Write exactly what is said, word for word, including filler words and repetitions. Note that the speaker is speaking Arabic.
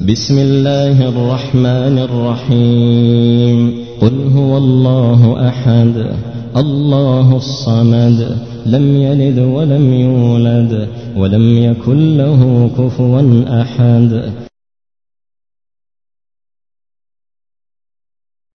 بسم الله الرحمن الرحيم قل هو الله أحد الله الصمد لم يلد ولم يولد ولم يكن له كفوا أحد.